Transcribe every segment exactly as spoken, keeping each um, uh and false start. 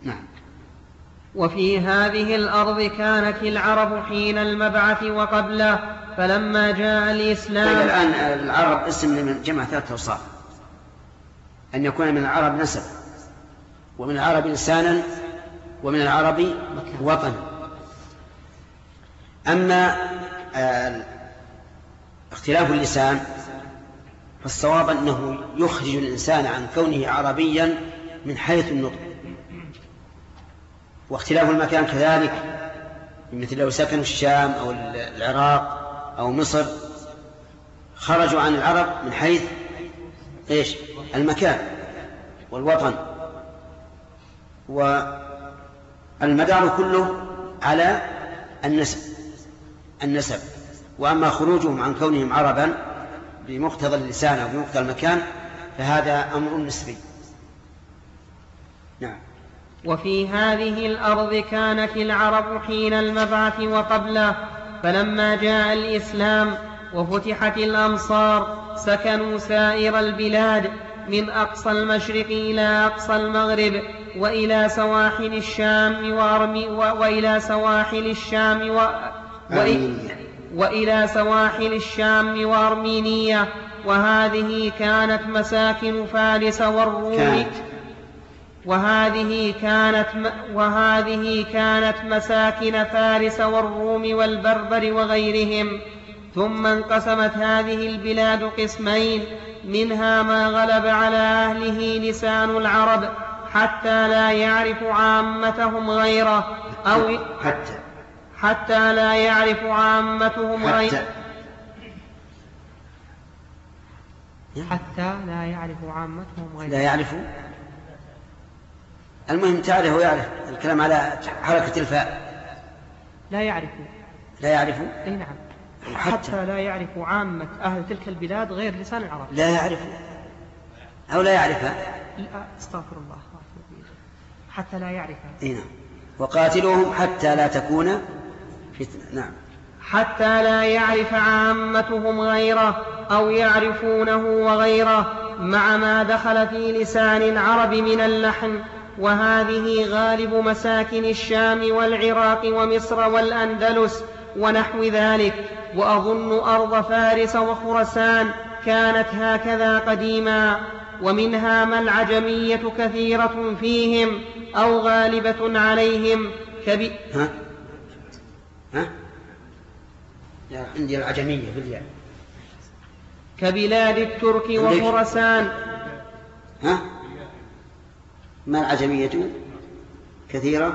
نعم. وفي هذه الأرض كانت العرب حين المبعث وقبله، فلما جاء الإسلام. طيب الآن العرب اسم من جمع ثلاثة أوصاف: أن يكون من العرب نسب، ومن العرب لسانا، ومن العرب وطنا. أما اختلاف اللسان فالصواب أنه يخرج الإنسان عن كونه عربيا من حيث النطق، واختلاف المكان كذلك، مثل لو سكنوا الشام أو العراق أو مصر خرجوا عن العرب من حيث إيش؟ المكان والوطن، والمدار كله على النسب النسب وأما خروجهم عن كونهم عربا بمقتضى اللسان أو بمقتضى المكان فهذا أمر نسبي. نعم. وفي هذه الأرض كانت العرب حين المبعث وقبله، فلما جاء الإسلام وفتحت الأمصار سكنوا سائر البلاد من أقصى المشرق إلى أقصى المغرب، وإلى سواحل الشام وأرمي وإلى سواحل الشام و... وإلى سواحل الشام وأرمينية، وهذه كانت مساكن فارس والروم كانت. وهذه كانت وهذه كانت مساكن فارس والروم والبربر وغيرهم. ثم انقسمت هذه البلاد قسمين، منها ما غلب على أهله لسان العرب حتى لا يعرف عامتهم غيره، أو حتى حتى لا يعرف عامتهم غيره حتى لا يعرف عامتهم غيره لا يعرف المهم تعرف ويعرف الكلام على حركة الفاء. لا يعرف لا يعرف أي نعم. حتى, حتى لا يعرف عامة أهل تلك البلاد غير لسان العرب. لا يعرف أو لا يعرفها. استغفر الله. حتى لا يعرفها. إيه نعم. وقاتلوهم حتى لا تكون فتنة. نعم. حتى لا يعرف عامتهم غيره أو يعرفونه وغيره، مع ما دخل في لسان العرب من اللحن. وهذه غالب مساكن الشام والعراق ومصر والأندلس ونحو ذلك. وأظن أرض فارس وخرسان كانت هكذا قديما، ومنها ما العجمية كثيرة فيهم أو غالبة عليهم كبي... ها؟ ها؟ لا عندي العجمية بالياء. كبلاد الترك وخرسان. ها؟ ما العجمية كثيرة؟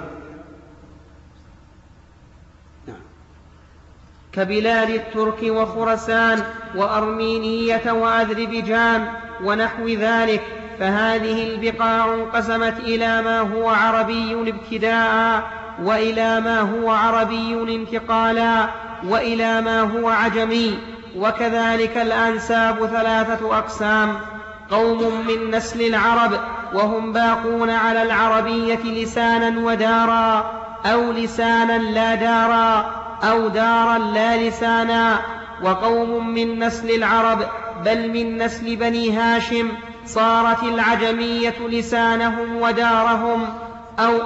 نعم. كبلاد الترك وخرسان وأرمينية وأذربيجان ونحو ذلك. فهذه البقاع انقسمت إلى ما هو عربي ابتداء، وإلى ما هو عربي انتقالا، وإلى ما هو عجمي. وكذلك الأنساب ثلاثة أقسام: قوم من نسل العرب وهم باقون على العربية لسانا ودارا، أو لسانا لا دارا، أو دارا لا لسانا. وقوم من نسل العرب بل من نسل بني هاشم صارت العجمية لسانهم ودارهم، أو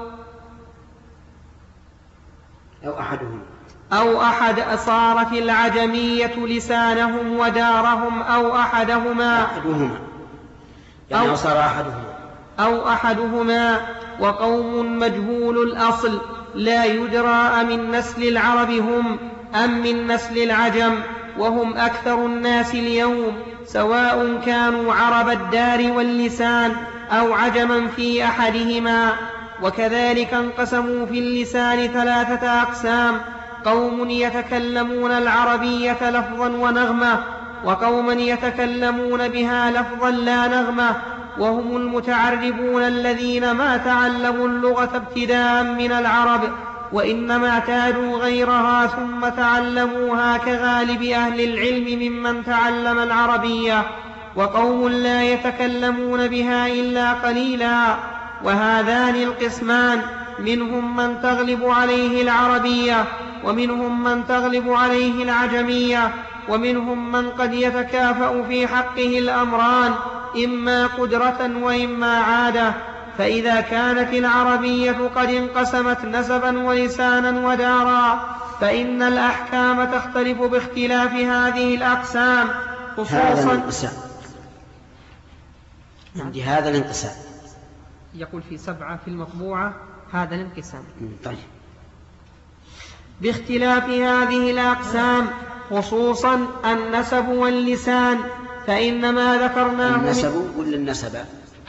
أو أحدهم أو أحد صارت العجمية لسانهم ودارهم أو أحدهما أحدهما يعني أو صار أحدهما أو أحدهما. وقوم مجهول الأصل لا يدرى من نسل العرب هم أم من نسل العجم، وهم أكثر الناس اليوم، سواء كانوا عرب الدار واللسان أو عجما في أحدهما. وكذلك انقسموا في اللسان ثلاثة أقسام: قوم يتكلمون العربية لفظا ونغمة، وقوما يتكلمون بها لفظا لا نغمة، وهم المتعربون الذين ما تعلموا اللغة ابتداء من العرب، وإنما اعتادوا غيرها ثم تعلموها كغالب أهل العلم ممن تعلم العربية. وقوم لا يتكلمون بها إلا قليلا. وهذان القسمان منهم من تغلب عليه العربية، ومنهم من تغلب عليه العجمية، ومنهم من قد يتكافأ في حقه الأمران، إما قدرة وإما عادة. فإذا كانت العربية قد انقسمت نسبا ولسانا ودارا فإن الأحكام تختلف باختلاف هذه الأقسام خصوصا. هذا الانقسام عندي هذا الانقسام يقول في سبعة في المطبوعة هذا الانقسام. طيب. باختلاف هذه الأقسام خصوصا النسب واللسان فإن ما ذكرناه النسب ولا النسب؟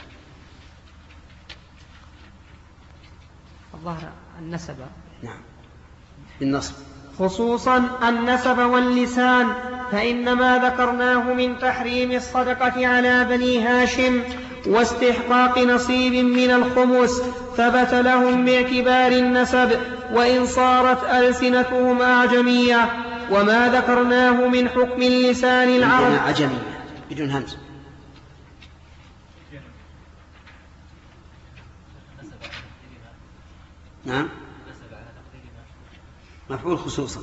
الظاهر النسب. نعم بالنصب. خصوصا النسب واللسان فإن ما ذكرناه من تحريم الصدقة على بني هاشم واستحقاق نصيب من الخمس ثبت لهم باعتبار النسب وإن صارت ألسنتهم أعجمية. وما ذكرناه من حكم اللسان العربي أعجمية بدون همز. نعم مفعول خصوصا.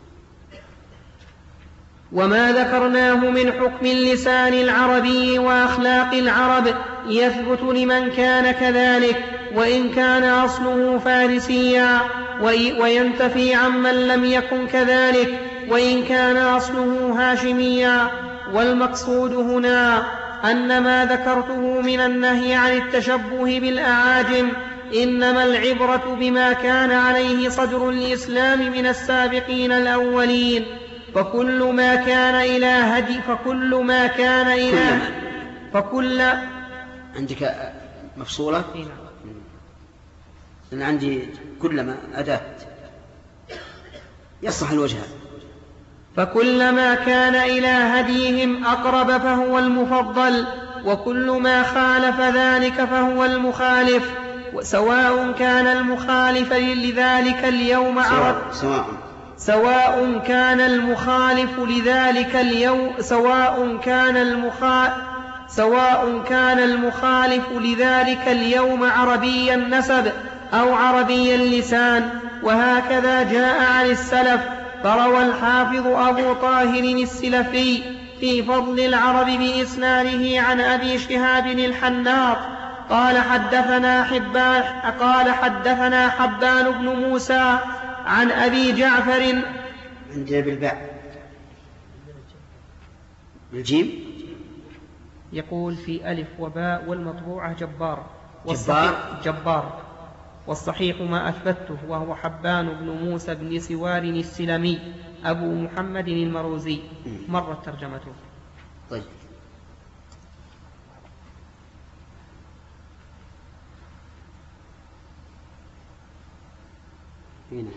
وما ذكرناه من حكم اللسان العربي وأخلاق العرب يثبت لمن كان كذلك وإن كان أصله فارسيا وينتفي عمن لم يكن كذلك وإن كان أصله هاشميا. والمقصود هنا أن ما ذكرته من النهي عن التشبه بالأعاجم إنما العبرة بما كان عليه صدر الإسلام من السابقين الأولين فكل ما كان إلى هدي فكل ما كان إلى فكل عندك مفصولة. أنا عندي كلما أداة يصح الوجه. فكلما كان إلى هديهم أقرب فهو المفضل وكل ما خالف ذلك فهو المخالف سواء كان المخالف لذلك اليوم عرب سواء سواء كان المخالف لذلك اليوم سواء كان المخالف سواء كان المخالف لذلك اليوم عربي النسب أو عربي اللسان. وهكذا جاء عن السلف فروى الحافظ أبو طاهر السلفي في فضل العرب بإسناده عن أبي شهاب الحناط قال حدثنا حبان قال حدثنا حبان بن موسى عن أبي جعفر. عندنا بالباء بالجيم يقول في ألف وباء والمطبوعة جبار جبار جبار والصحيح ما أثبته وهو حبان بن موسى بن سوار السلمي أبو محمد المروزي. مرت ترجمته. طيب. هنا.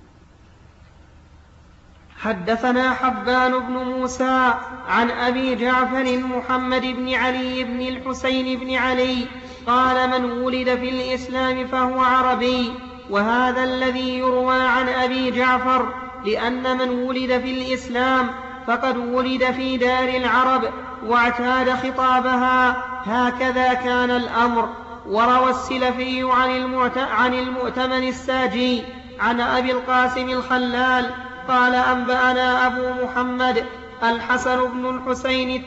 حدثنا حبان بن موسى عن أبي جعفر محمد بن علي بن الحسين بن علي قال من ولد في الإسلام فهو عربي. وهذا الذي يروى عن أبي جعفر لأن من ولد في الإسلام فقد ولد في دار العرب واعتاد خطابها هكذا كان الأمر. وروى السلفي عن المؤتمن الساجي عن أبي القاسم الخلال قال أنبأنا أبو محمد الحسن بن الحسين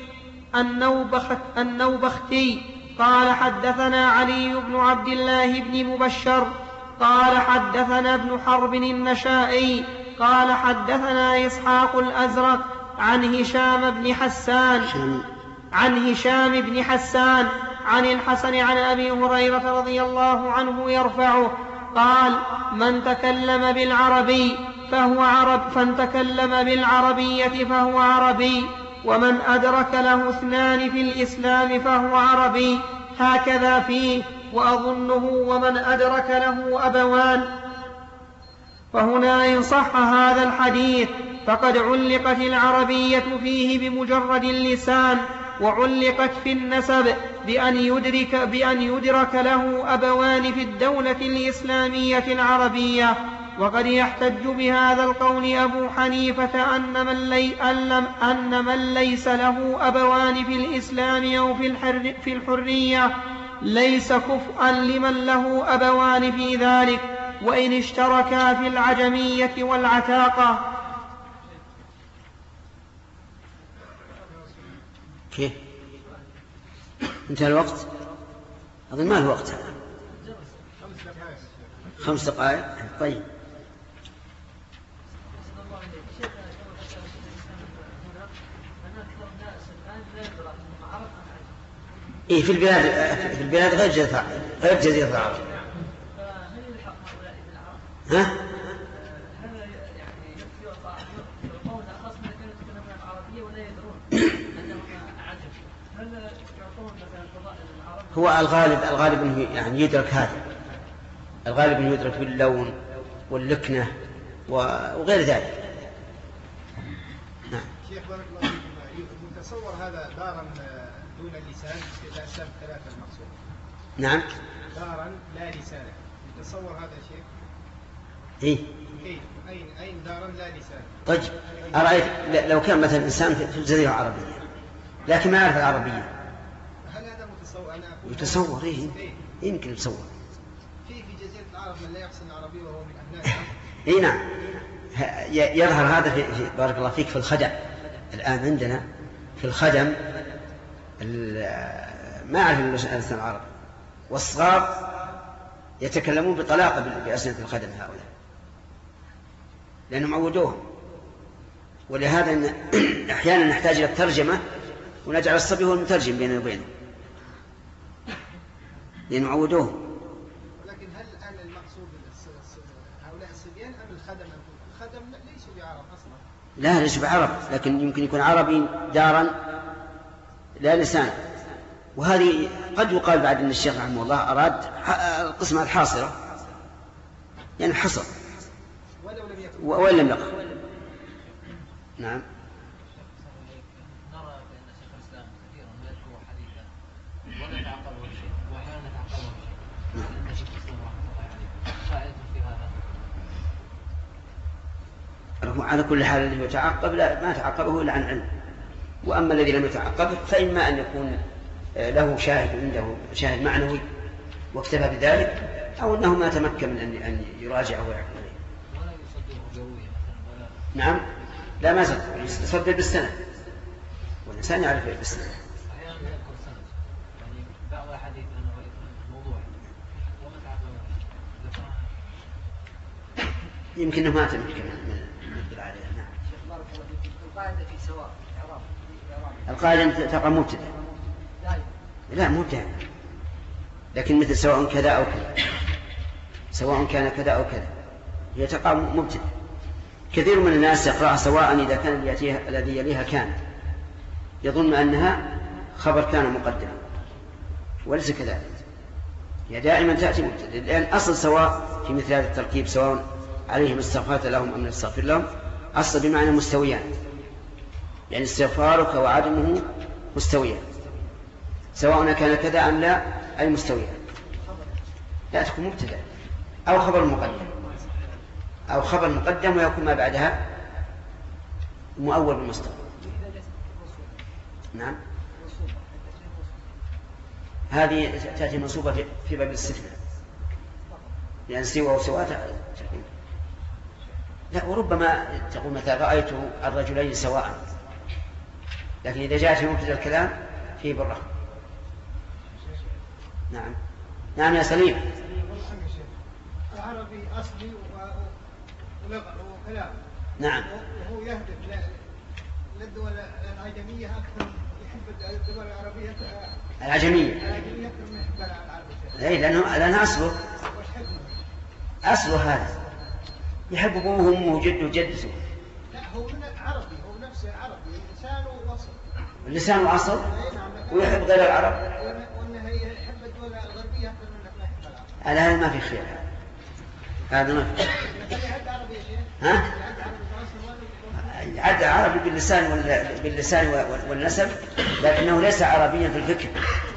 النوبختي قال حدثنا علي بن عبد الله بن مبشر قال حدثنا ابن حرب النشائي قال حدثنا إسحاق الأزرق عن هشام بن حسان عن هشام بن حسان عن الحسن عن أبي هريرة رضي الله عنه يرفعه قال من تكلم بالعربي فهو عرب فمن تكلم بالعربية فهو عربي ومن أدرك له اثنان في الإسلام فهو عربي هكذا فيه. وأظنه ومن أدرك له أبوان. فهنا إن صح هذا الحديث فقد علقت العربية فيه بمجرد اللسان وعلقت في النسب بأن يدرك, بأن يدرك له أبوان في الدولة الإسلامية العربية. وقد يحتج بهذا القول أبو حنيفة أن من, لي أن من ليس له أبوان في الإسلام أو في, الحر في الحرية ليس كفءا لمن له أبوان في ذلك وإن اشتركا في العجمية والعتاقة. كيف انتهى الوقت؟ أظن ما الوقت خمس دقائق. طيب. إيه في البلاد في البلاد غير جزيرة غير جزيرة العرب. ها؟ هو الغالب الغالب انه يعني يدرك هذا، الغالب انه يدرك باللون واللكنة وغير ذلك. نعم. شيخ بارك الله فيكم، متصور هذا دارا دون اللسان الأسباب ثلاثة المقصود. نعم. دارا لا لسان، متصور هذا شيخ؟ إيه. كيف؟ أين أين دارا لا لسان؟ طيب أرأيت لو كان مثلا إنسان في الجزيرة العربية لكن ما يعرف العربية. هل هذا متصور؟ أنا أقول يتصور. إيه يمكن يتصور. في في جزيرة العرب من لا يحسن العربية وهو من أبنائها. إيه نعم. يظهر هذا في, في بارك الله فيك في الخدم الآن عندنا في الخدم ما يعرف اللسان العربي، والصغار يتكلمون بطلاقة بأسنة الخدم هؤلاء لأنهم عودوهم. ولهذا أحيانا نحتاج إلى الترجمة ونجعل الصبي هو المترجم بيننا وبينه لأنهم عودوهم. لكن هل الآن المقصود هؤلاء الصبيان أم الخدم؟ الخدم ليسوا بعرب أصلا. لا ليسوا بعرب، لكن يمكن يكون عربي دارا لا لسان. وهذه قد يقال بعد أن الشيخ رحمه الله أراد القسمة الحاصرة يعني حصر وإن لم يقل. نعم. نرى بأن شيخ الإسلام كثيرا يذكر حديثا ولا يتعقبه شيء وأحيانا يتعقبه شيء. أن شيخ الإسلام رحمه الله عليه فائدة في هذا. على كل حال الذي يتعقب لا ما تعقبه إلا عن علم، وأما الذي لم يتعقبه فإما أن يكون له شاهد عنده شاهد معنوي واكتفى بذلك، أو أنه ما تمكن من أن يراجعه ويعقل عليه. ولا يصدقه جوية مثلا. نعم. لا ما يصدق، يصدق بالسنة والإنسان يعرف بالسنة. أحيانا يذكر سنة يعني بعض الحديث أنه موضوع وما تعقبه. يمكن أنه ما تمكن من الدل عليها. نعم. القاعدة في سواء إعراب. القاعدة تقع مبتدأ. لا مبتدأ، لكن مثل سواء كذا أو كذا، سواء كان كذا أو كذا هي تقع مبتدأ. كثير من الناس يقرأ سواء إذا كان الذي يليها كان يظن أنها خبر كان مقدما، وليس كذلك. هي دائما تأتي مبتدأ، لأن أصل سواء في مثل هذا التركيب سواء عليهم استغفرت لهم أم نستغفر لهم أصل بمعنى مستويان، يعني استغفارك وعدمه مستويان، سواء كان كذا أم لا أي مستويان. لا تكون مبتدأ أو خبر مقدم أو خبر مقدم ويكون ما بعدها مؤول بالمصدر. نعم. هذه تأتي منصوبة في باب الاستثناء لأن سوى وسواء. لا وربما تقول متى رأيت الرجلين سواء، لكن إذا جاءت في مبتدأ الكلام فيه بالرغم. نعم. نعم يا سليم. العربي أصلي ولغة وكلام. نعم. وهو يهدف للدول العجمية أكثر، يحب الدول العربية العجمية. العجمية أكثر من يحب العربية. أي لأنه لأنه أصله أصله هذا يحب أبوه وأمه وجده وجدته. لا هو من عربي، هو نفسه عربي، لسانه وصل. لسانه أصل ويحب غير العرب. وأنه يحب الدول الغربية أكثر من ما يحب العرب. على هذا ما في خير، هذا ما في. ها؟ عد عربي باللسان باللسان والنسب، لكنه ليس عربيا في الفكر.